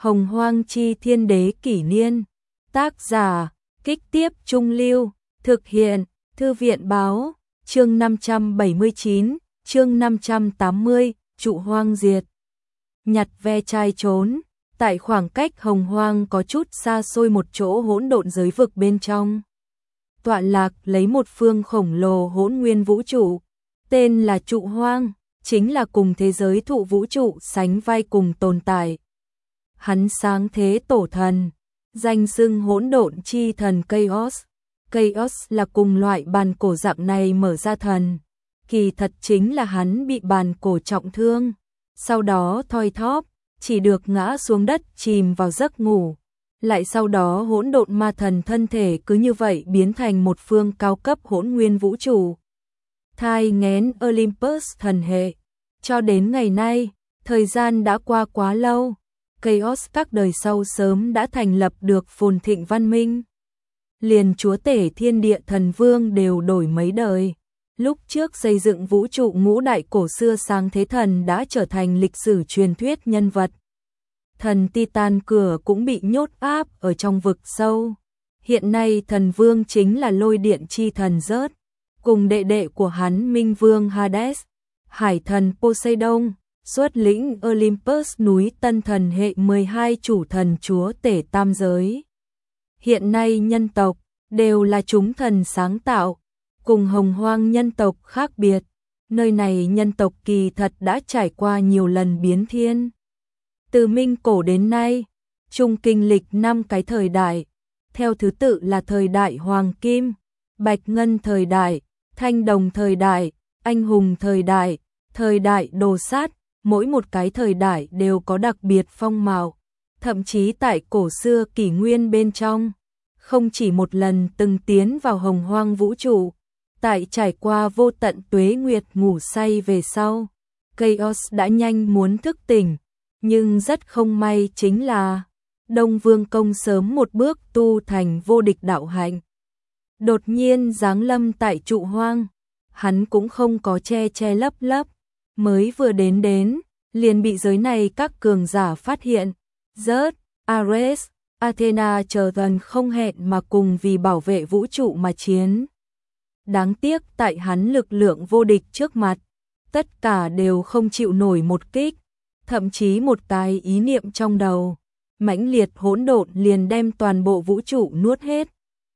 Hồng Hoang Chi Thiên Đế Kỷ Niên. Tác giả, Kích Tiếp Trung Lưu. Thực hiện, Thư viện Báo. Chương 579, chương 580, Trụ Hoang Diệt. Nhặt ve chai trốn. Tại khoảng cách Hồng Hoang có chút xa xôi một chỗ hỗn độn giới vực bên trong, tọa lạc lấy một phương khổng lồ hỗn nguyên vũ trụ, tên là Trụ Hoang, chính là cùng thế giới thụ vũ trụ sánh vai cùng tồn tại. Hắn sáng thế tổ thần, danh xưng hỗn độn chi thần Chaos. Chaos là cùng loại bàn cổ dạng này mở ra thần, kỳ thật chính là hắn bị bàn cổ trọng thương, sau đó thoi thóp, chỉ được ngã xuống đất chìm vào giấc ngủ. Lại sau đó hỗn độn ma thần thân thể cứ như vậy biến thành một phương cao cấp hỗn nguyên vũ trụ, thai nghén Olympus thần hệ. Cho đến ngày nay, thời gian đã qua quá lâu, Chaos các đời sau sớm đã thành lập được phồn thịnh văn minh. Liền chúa tể thiên địa thần vương đều đổi mấy đời. Lúc trước xây dựng vũ trụ ngũ đại cổ xưa sáng thế thần đã trở thành lịch sử truyền thuyết nhân vật. Thần Titan cửa cũng bị nhốt áp ở trong vực sâu. Hiện nay thần vương chính là lôi điện chi thần Rớt, cùng đệ đệ của hắn Minh Vương Hades, hải thần Poseidon, xuất lĩnh Olympus núi tân thần hệ 12 chủ thần chúa tể tam giới. Hiện nay nhân tộc đều là chúng thần sáng tạo, cùng Hồng Hoang nhân tộc khác biệt. Nơi này nhân tộc kỳ thật đã trải qua nhiều lần biến thiên. Từ Minh cổ đến nay, chung kinh lịch 5 cái thời đại, theo thứ tự là thời đại Hoàng Kim, Bạch Ngân thời đại, Thanh Đồng thời đại, Anh Hùng thời đại Đồ Sát, mỗi một cái thời đại đều có đặc biệt phong mạo. Thậm chí tại cổ xưa kỷ nguyên bên trong, không chỉ một lần từng tiến vào Hồng Hoang vũ trụ. Tại trải qua vô tận tuế nguyệt ngủ say về sau, Chaos đã nhanh muốn thức tỉnh, nhưng rất không may chính là Đông Vương Công sớm một bước tu thành vô địch đạo hạnh, đột nhiên giáng lâm tại Trụ Hoang. Hắn cũng không có che lấp, mới vừa đến liền bị giới này các cường giả phát hiện. Rớt, Ares, Athena chờ thần không hẹn mà cùng vì bảo vệ vũ trụ mà chiến. Đáng tiếc tại hắn lực lượng vô địch trước mặt, tất cả đều không chịu nổi một kích, thậm chí một cái ý niệm trong đầu, mãnh liệt hỗn độn liền đem toàn bộ vũ trụ nuốt hết.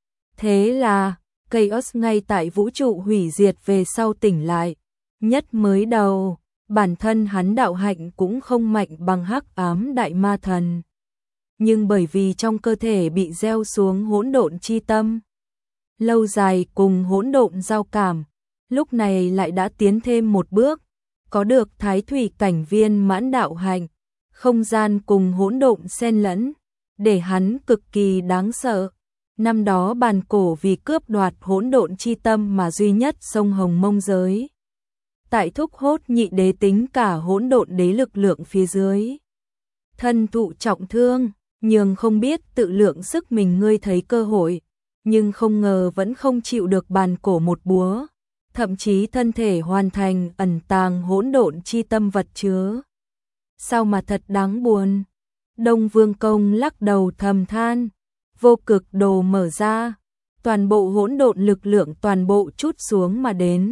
Thế là, Chaos ngay tại vũ trụ hủy diệt về sau tỉnh lại. Nhất mới đầu, bản thân hắn đạo hạnh cũng không mạnh bằng Hắc Ám Đại Ma Thần. Nhưng bởi vì trong cơ thể bị gieo xuống hỗn độn chi tâm, lâu dài cùng hỗn độn giao cảm, lúc này lại đã tiến thêm một bước, có được Thái Thủy cảnh viên mãn đạo hạnh, không gian cùng hỗn độn xen lẫn, để hắn cực kỳ đáng sợ. Năm đó bàn cổ vì cướp đoạt hỗn độn chi tâm mà duy nhất sông Hồng Mông giới. Tại thúc hốt nhị đế tính cả hỗn độn đế lực lượng phía dưới, thân thụ trọng thương, nhưng không biết tự lượng sức mình ngươi thấy cơ hội, nhưng không ngờ vẫn không chịu được bàn cổ một búa, thậm chí thân thể hoàn thành ẩn tàng hỗn độn chi tâm vật chứa. Sao mà thật đáng buồn. Đông Vương Công lắc đầu thầm than. Vô cực đồ mở ra, toàn bộ hỗn độn lực lượng toàn bộ trút xuống mà đến,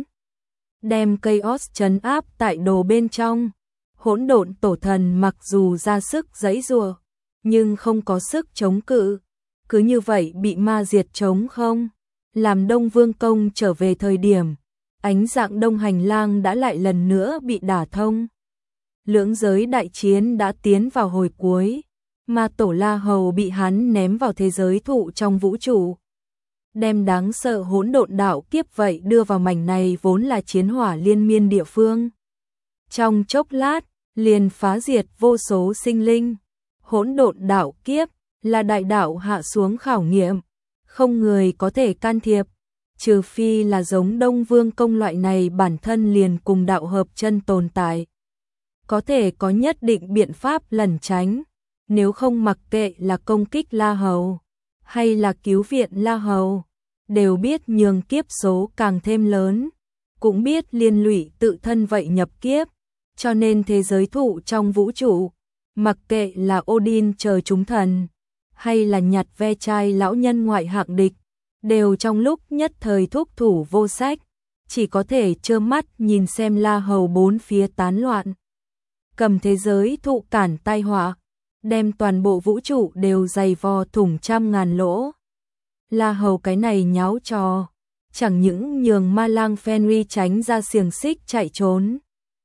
đem Chaos trấn áp tại đồ bên trong. Hỗn độn tổ thần mặc dù ra sức giãy giụa, nhưng không có sức chống cự, cứ như vậy bị ma diệt trống không. Làm Đông Vương Công trở về thời điểm, ánh dạng đông hành lang đã lại lần nữa bị đả thông. Lưỡng giới đại chiến đã tiến vào hồi cuối, mà Tổ La Hầu bị hắn ném vào thế giới thụ trong vũ trụ, đem đáng sợ hỗn độn đạo kiếp vậy đưa vào mảnh này vốn là chiến hỏa liên miên địa phương. Trong chốc lát, liền phá diệt vô số sinh linh. Hỗn độn đạo kiếp là đại đạo hạ xuống khảo nghiệm, không người có thể can thiệp, trừ phi là giống Đông Vương Công loại này bản thân liền cùng đạo hợp chân tồn tại, có thể có nhất định biện pháp lẩn tránh. Nếu không mặc kệ là công kích La Hầu hay là cứu viện La Hầu, đều biết nhường kiếp số càng thêm lớn, cũng biết liên lụy tự thân vậy nhập kiếp, cho nên thế giới thụ trong vũ trụ Mặc kệ là Odin chờ chúng thần, hay là nhặt ve chai lão nhân ngoại hạng địch, đều trong lúc nhất thời thúc thủ vô sách, chỉ có thể trơ mắt nhìn xem La Hầu bốn phía tán loạn. Cầm thế giới thụ cản tai họa, đem toàn bộ vũ trụ đều dày vò thủng trăm ngàn lỗ. La Hầu cái này nháo trò, chẳng những nhường Ma Lang Fenrir tránh ra xiềng xích chạy trốn.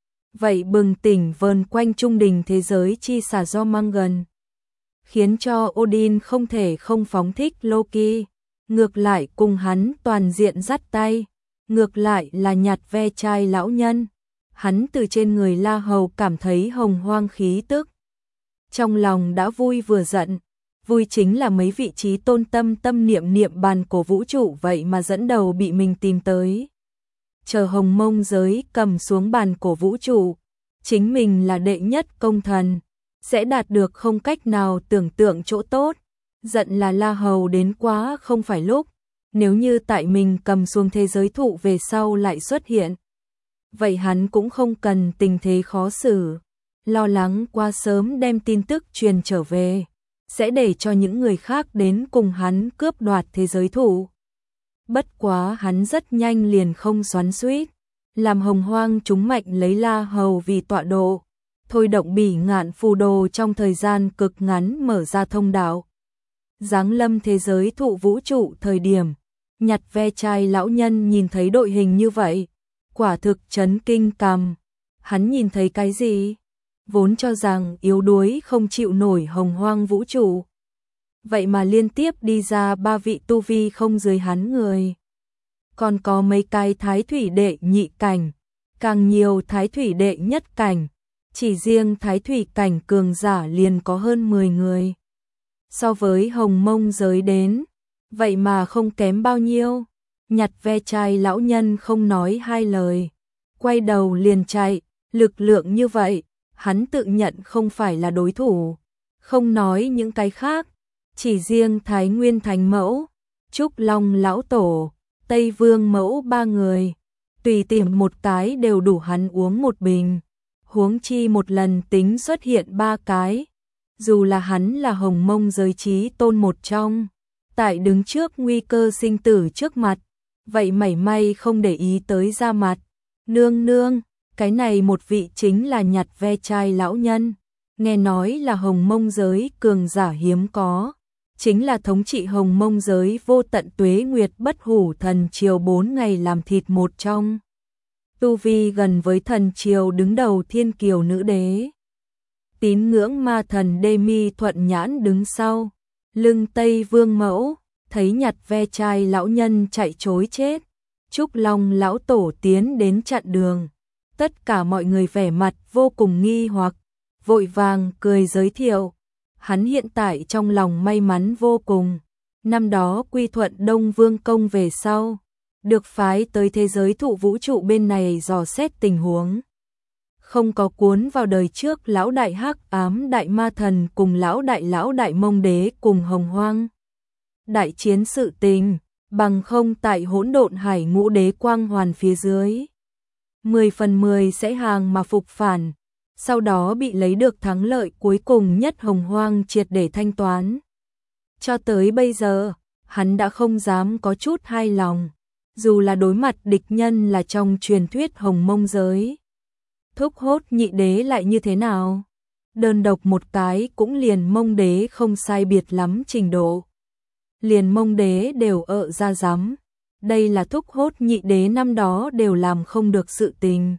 Vậy bừng tỉnh vờn quanh trung đình thế giới chi xả do mang gần, khiến cho Odin không thể không phóng thích Loki, ngược lại cùng hắn toàn diện dắt tay, ngược lại là nhặt ve chai lão nhân. Hắn từ trên người La Hầu cảm thấy hồng hoang khí tức. Trong lòng đã vui vừa giận, vui chính là mấy vị trí tôn tâm niệm niệm bàn cổ vũ trụ vậy mà dẫn đầu bị mình tìm tới. Chờ Hồng Mông giới cầm xuống bàn cổ vũ trụ, chính mình là đệ nhất công thần, sẽ đạt được không cách nào tưởng tượng chỗ tốt. Giận là La Hầu đến quá không phải lúc, nếu như tại mình cầm xuống thế giới thụ về sau lại xuất hiện, vậy hắn cũng không cần tình thế khó xử, lo lắng quá sớm đem tin tức truyền trở về, sẽ để cho những người khác đến cùng hắn cướp đoạt thế giới thụ. Bất quá hắn rất nhanh liền không xoắn xuýt, làm Hồng Hoang chúng mạnh lấy La Hầu vì tọa độ, thôi động bỉ ngạn phù đồ trong thời gian cực ngắn mở ra thông đạo. Giáng lâm thế giới thụ vũ trụ thời điểm, nhặt ve chai lão nhân nhìn thấy đội hình như vậy, quả thực chấn kinh cằm. Hắn nhìn thấy cái gì? Vốn cho rằng yếu đuối không chịu nổi Hồng Hoang vũ trụ, vậy mà liên tiếp đi ra ba vị tu vi không dưới hắn người. Còn có mấy cái thái thủy đệ nhị cảnh, càng nhiều thái thủy đệ nhất cảnh, chỉ riêng thái thủy cảnh cường giả liền có hơn 10 người. So với Hồng Mông giới đến, vậy mà không kém bao nhiêu. Nhặt ve chai lão nhân không nói hai lời, quay đầu liền chạy, lực lượng như vậy, hắn tự nhận không phải là đối thủ. Không nói những cái khác, chỉ riêng Thái Nguyên Thánh Mẫu, Trúc Long lão tổ, Tây Vương mẫu ba người, tùy tiện một cái đều đủ hắn uống một bình, huống chi một lần tính xuất hiện ba cái. Dù là hắn là Hồng Mông giới chí tôn một trong, tại đứng trước nguy cơ sinh tử trước mặt, vậy mảy may không để ý tới ra mặt. Nương nương, cái này một vị chính là nhặt ve chai lão nhân, nghe nói là Hồng Mông giới cường giả hiếm có, chính là thống trị Hồng Mông giới vô tận tuế nguyệt bất hủ thần triều 4 ngày làm thịt một trong. Tu vi gần với thần triều đứng đầu thiên kiều nữ đế. Tín ngưỡng ma thần Đê Mi Thuận Nhãn đứng sau, lưng Tây Vương mẫu, thấy nhặt ve chai lão nhân chạy trối chết. Trúc Long lão tổ tiến đến chặn đường. Tất cả mọi người vẻ mặt vô cùng nghi hoặc, vội vàng cười giới thiệu. Hắn hiện tại trong lòng may mắn vô cùng. Năm đó quy thuận Đông Vương Công về sau, được phái tới thế giới thụ vũ trụ bên này dò xét tình huống. Không có cuốn vào đời trước lão đại hắc ám đại ma thần cùng lão đại mông đế cùng Hồng Hoang đại chiến sự tình, bằng không tại hỗn độn hải ngũ đế quang hoàn phía dưới 10 phần 10 sẽ hàng mà phục phản, sau đó bị lấy được thắng lợi cuối cùng nhất Hồng Hoang triệt để thanh toán. Cho tới bây giờ, hắn đã không dám có chút hai lòng, dù là đối mặt địch nhân là trong truyền thuyết Hồng Mông giới. Thúc hốt nhị đế lại như thế nào? Đơn độc một cái cũng liền Mông đế không sai biệt lắm trình độ. Liền Mông đế đều ra dám. Đây là thúc hốt nhị đế năm đó đều làm không được sự tình.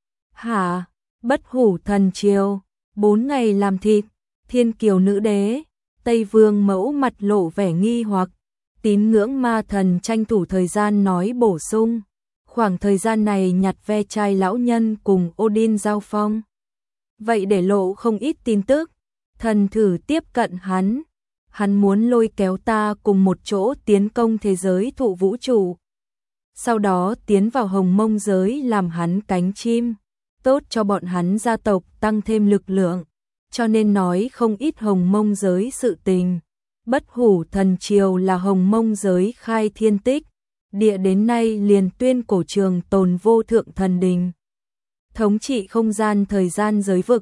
Hả? Bất hủ thần triều, 4 ngày làm thịt, thiên kiều nữ đế, Tây Vương mẫu mặt lộ vẻ nghi hoặc. Tín ngưỡng ma thần tranh thủ thời gian nói bổ sung. Khoảng thời gian này nhặt ve chai lão nhân cùng Odin giao phong. Vậy để lộ không ít tin tức. Thần thử tiếp cận hắn. Hắn muốn lôi kéo ta cùng một chỗ tiến công thế giới thụ vũ trụ. Sau đó tiến vào Hồng Mông giới làm hắn cánh chim. Tốt cho bọn hắn gia tộc tăng thêm lực lượng. Cho nên nói không ít Hồng Mông giới sự tình. Bất hủ thần triều là Hồng Mông giới khai thiên tích. Địa đến nay liền tuyên cổ trường tồn vô thượng thần đình. Thống trị không gian thời gian giới vực,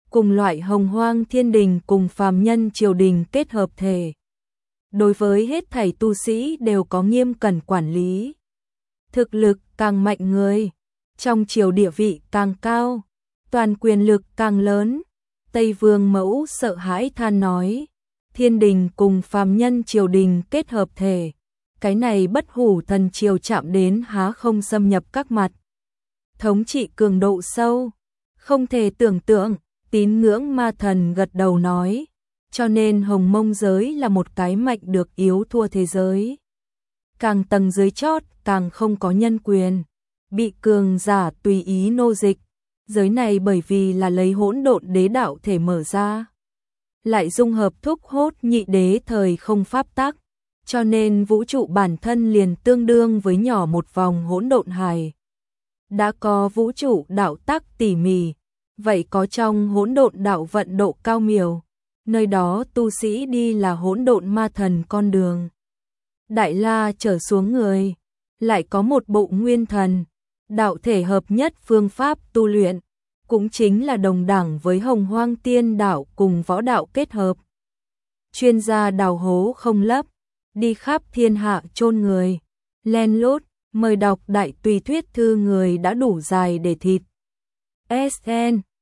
cùng loại hồng hoang thiên đình cùng phàm nhân triều đình kết hợp thể. Đối với hết thảy tu sĩ đều có nghiêm cẩn quản lý. Thực lực càng mạnh người, trong triều địa vị càng cao, toàn quyền lực càng lớn. Tây Vương Mẫu sợ hãi than nói, thiên đình cùng phàm nhân triều đình kết hợp thể, cái này bất hủ thần triều chạm đến há không xâm nhập các mặt. Thống trị cường độ sâu, không thể tưởng tượng. Tín ngưỡng ma thần gật đầu nói, cho nên hồng mông giới là một cái mạnh được yếu thua thế giới. Càng tầng dưới chót càng không có nhân quyền, bị cường giả tùy ý nô dịch. Giới này bởi vì là lấy hỗn độn đế đạo thể mở ra, lại dung hợp thúc hốt nhị đế thời không pháp tắc, cho nên vũ trụ bản thân liền tương đương với nhỏ một vòng hỗn độn hài. Đã có vũ trụ đạo tắc tỉ mỉ, vậy có trong hỗn độn đạo vận độ cao miểu, nơi đó tu sĩ đi là hỗn độn ma thần con đường. Đại la trở xuống người, lại có một bộ nguyên thần, đạo thể hợp nhất phương pháp tu luyện, cũng chính là đồng đẳng với hồng hoang tiên đạo cùng võ đạo kết hợp. Chuyên gia đào hố không lấp, đi khắp thiên hạ chôn người, len lút, mời đọc đại tùy thuyết thư người đã đủ dài để thịt. SN